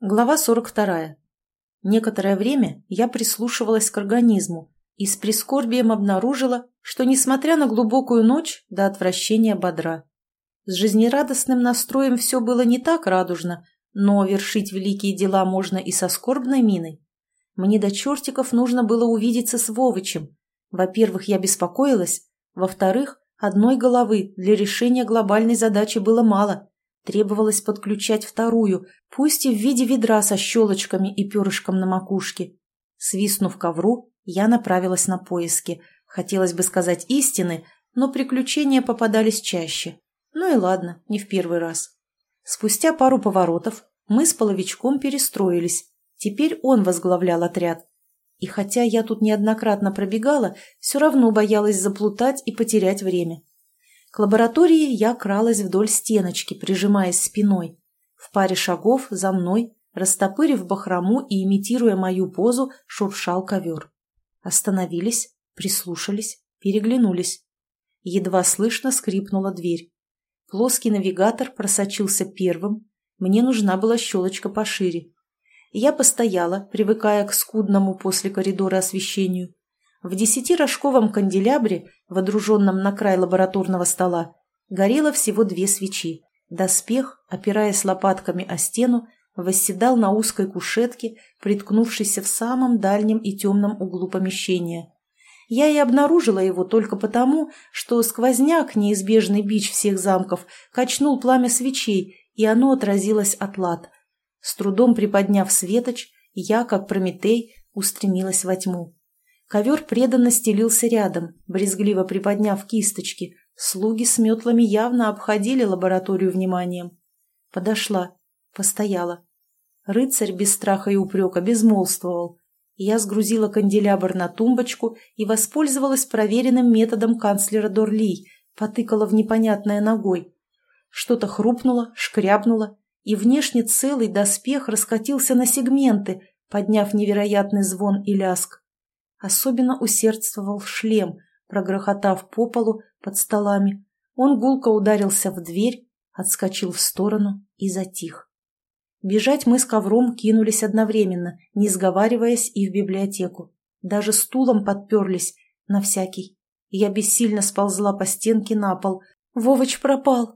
Глава 42. Некоторое время я прислушивалась к организму и с прискорбием обнаружила, что, несмотря на глубокую ночь, до отвращения бодра. С жизнерадостным настроем все было не так радужно, но вершить великие дела можно и со скорбной миной. Мне до чертиков нужно было увидеться с Вовычем. Во-первых, я беспокоилась, во-вторых, одной головы для решения глобальной задачи было мало. Требовалось подключать вторую, пусть и в виде ведра со щелочками и перышком на макушке. Свистнув ковру, я направилась на поиски. Хотелось бы сказать истины, но приключения попадались чаще. Ну и ладно, не в первый раз. Спустя пару поворотов мы с Половичком перестроились. Теперь он возглавлял отряд. И хотя я тут неоднократно пробегала, все равно боялась заплутать и потерять время. К лаборатории я кралась вдоль стеночки, прижимаясь спиной. В паре шагов за мной, растопырив бахрому и имитируя мою позу, шуршал ковер. Остановились, прислушались, переглянулись. Едва слышно скрипнула дверь. Плоский навигатор просочился первым. Мне нужна была щелочка пошире. Я постояла, привыкая к скудному после коридора освещению. В 10-рожковом канделябре, водруженном на край лабораторного стола, горело всего 2 свечи. Доспех, опираясь лопатками о стену, восседал на узкой кушетке, приткнувшейся в самом дальнем и темном углу помещения. Я и обнаружила его только потому, что сквозняк, неизбежный бич всех замков, качнул пламя свечей, и оно отразилось от лад. С трудом приподняв светоч, я, как Прометей, устремилась во тьму. Ковер преданно стелился рядом, брезгливо приподняв кисточки. Слуги с метлами явно обходили лабораторию вниманием. Подошла, постояла. Рыцарь без страха и упрека безмолвствовал. Я сгрузила канделябр на тумбочку и воспользовалась проверенным методом канцлера Дорли, потыкала в непонятное ногой. Что-то хрупнуло, шкрябнуло, и внешне целый доспех раскатился на сегменты, подняв невероятный звон и лязг. Особенно усердствовал шлем, прогрохотав по полу под столами. Он гулко ударился в дверь, отскочил в сторону и затих. Бежать мы с ковром кинулись одновременно, не сговариваясь, и в библиотеку. Даже стулом подперлись, на всякий. Я бессильно сползла по стенке на пол. Вовыч пропал.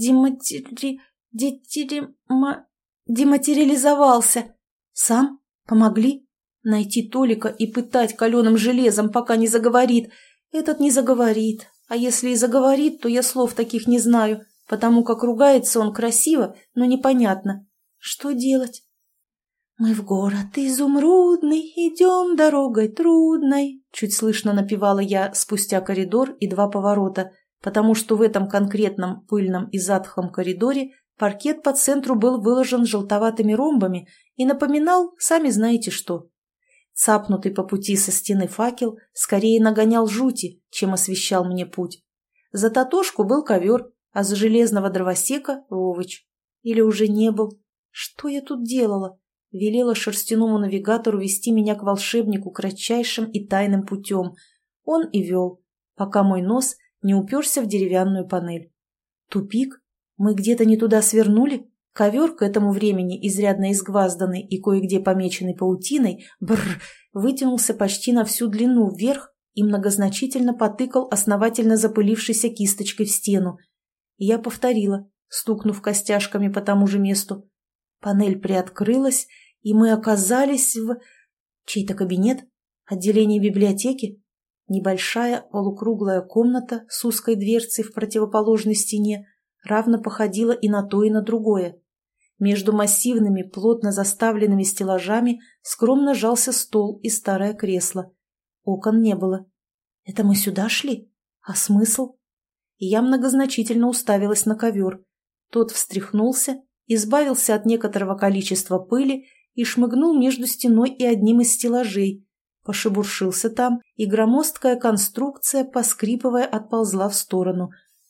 Дематериализовался. Сам? Помогли? Найти Толика и пытать каленым железом, пока не заговорит. Этот не заговорит. А если и заговорит, то я слов таких не знаю, потому как ругается он красиво, но непонятно. Что делать? «Мы в город изумрудный, идем дорогой трудной», чуть слышно напевала я спустя коридор и 2 поворота, потому что в этом конкретном пыльном и затхлом коридоре паркет по центру был выложен желтоватыми ромбами и напоминал, сами знаете что. Цапнутый по пути со стены факел скорее нагонял жути, чем освещал мне путь. За Татошку был ковер, а за железного дровосека — Вовыч. Или уже не был. Что я тут делала? Велела шерстяному навигатору вести меня к волшебнику кратчайшим и тайным путем. Он и вел, пока мой нос не уперся в деревянную панель. Тупик? Мы где-то не туда свернули? Ковер, к этому времени изрядно изгвазданный и кое-где помеченный паутиной, вытянулся почти на всю длину вверх и многозначительно потыкал основательно запылившейся кисточкой в стену. Я повторила, стукнув костяшками по тому же месту. Панель приоткрылась, и мы оказались в... Чей-то кабинет? Отделение библиотеки? Небольшая полукруглая комната с узкой дверцей в противоположной стене равно походила и на то, и на другое. Между массивными, плотно заставленными стеллажами скромно жался стол и старое кресло. Окон не было. Это мы сюда шли? А смысл? И я многозначительно уставилась на ковер. Тот встряхнулся, избавился от некоторого количества пыли и шмыгнул между стеной и одним из стеллажей. Пошебуршился там, и громоздкая конструкция, поскрипывая, отползла в сторону.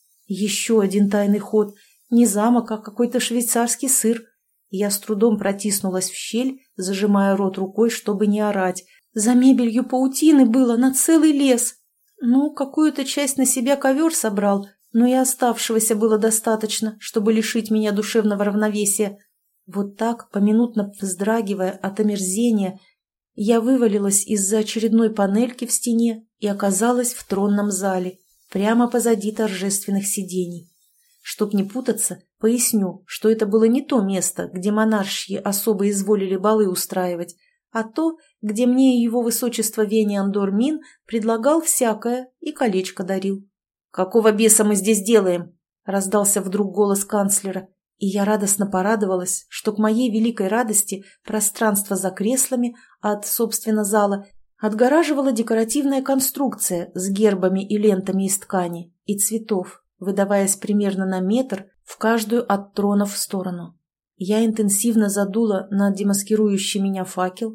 Еще один тайный ход. Не замок, а какой-то швейцарский сыр. Я с трудом протиснулась в щель, зажимая рот рукой, чтобы не орать. За мебелью паутины было на целый лес. Ну, какую-то часть на себя ковер собрал, но и оставшегося было достаточно, чтобы лишить меня душевного равновесия. Вот так, поминутно вздрагивая от омерзения, я вывалилась из-за очередной панельки в стене и оказалась в тронном зале, прямо позади торжественных сидений. Чтоб не путаться, поясню, что это было не то место, где монарши особо изволили балы устраивать, а то, где мне его высочество Вениан Дормин предлагал всякое и колечко дарил. «Какого беса мы здесь делаем?» — раздался вдруг голос канцлера, и я радостно порадовалась, что к моей великой радости пространство за креслами от, собственно, зала отгораживала декоративная конструкция с гербами и лентами из ткани и цветов, выдаваясь примерно на метр в каждую от тронов сторону. Я интенсивно задула на демаскирующий меня факел,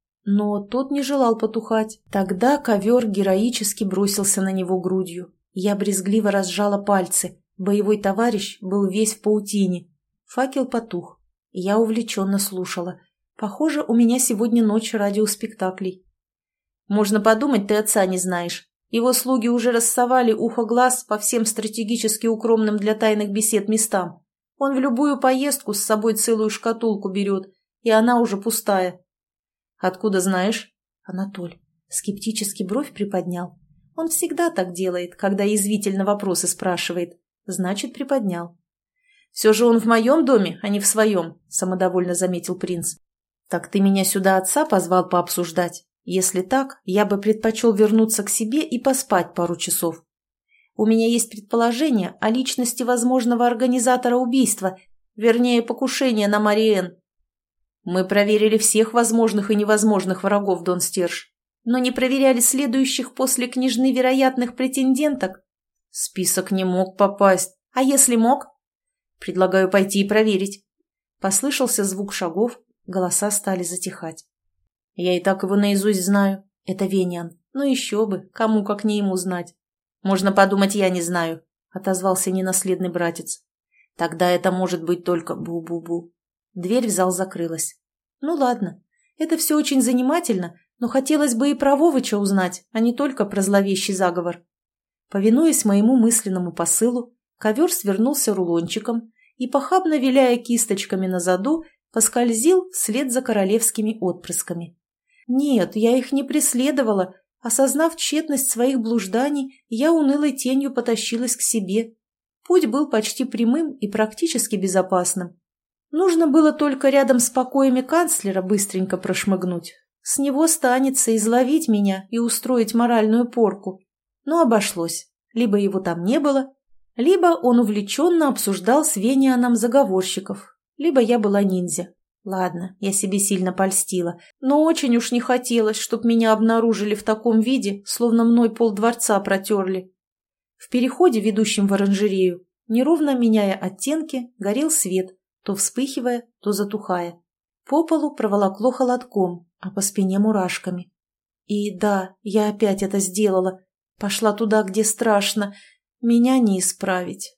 но тот не желал потухать. Тогда ковер героически бросился на него грудью. Я брезгливо разжала пальцы. Боевой товарищ был весь в паутине. Факел потух. Я увлеченно слушала. Похоже, у меня сегодня ночь радиоспектаклей. Можно подумать, ты отца не знаешь. Его слуги уже рассовали ухо-глаз по всем стратегически укромным для тайных бесед местам. Он в любую поездку с собой целую шкатулку берет, и она уже пустая. Откуда знаешь? Анатоль скептически бровь приподнял. Он всегда так делает, когда язвительно вопросы спрашивает. Значит, приподнял. Все же он в моем доме, а не в своем, самодовольно заметил принц. Так ты меня сюда отца позвал пообсуждать? Если так, я бы предпочел вернуться к себе и поспать пару часов. У меня есть предположение о личности возможного организатора убийства, вернее, покушения на Мариэн. Мы проверили всех возможных и невозможных врагов, Дон Стерж, но не проверяли следующих после княжны вероятных претенденток. Список не мог попасть. А если мог? Предлагаю пойти и проверить. Послышался звук шагов, голоса стали затихать. Я и так его наизусть знаю. Это Вениан. Ну еще бы, кому как не ему знать. Можно подумать, я не знаю, отозвался ненаследный братец. Тогда это может быть только бу-бу-бу. Дверь в зал закрылась. Ну ладно, это все очень занимательно, но хотелось бы и про Вовыча узнать, а не только про зловещий заговор. Повинуясь моему мысленному посылу, ковер свернулся рулончиком и, похабно виляя кисточками на заду, поскользил вслед за королевскими отпрысками. Нет, я их не преследовала. Осознав тщетность своих блужданий, я унылой тенью потащилась к себе. Путь был почти прямым и практически безопасным. Нужно было только рядом с покоями канцлера быстренько прошмыгнуть. С него станется изловить меня и устроить моральную порку. Но обошлось. Либо его там не было, либо он увлеченно обсуждал с Венианом заговорщиков, либо я была ниндзя. Ладно, я себе сильно польстила, но очень уж не хотелось, чтоб меня обнаружили в таком виде, словно мной полдворца протерли. В переходе, ведущем в оранжерею, неровно меняя оттенки, горел свет, то вспыхивая, то затухая. По полу проволокло холодком, а по спине мурашками. И да, я опять это сделала. Пошла туда, где страшно. Меня не исправить.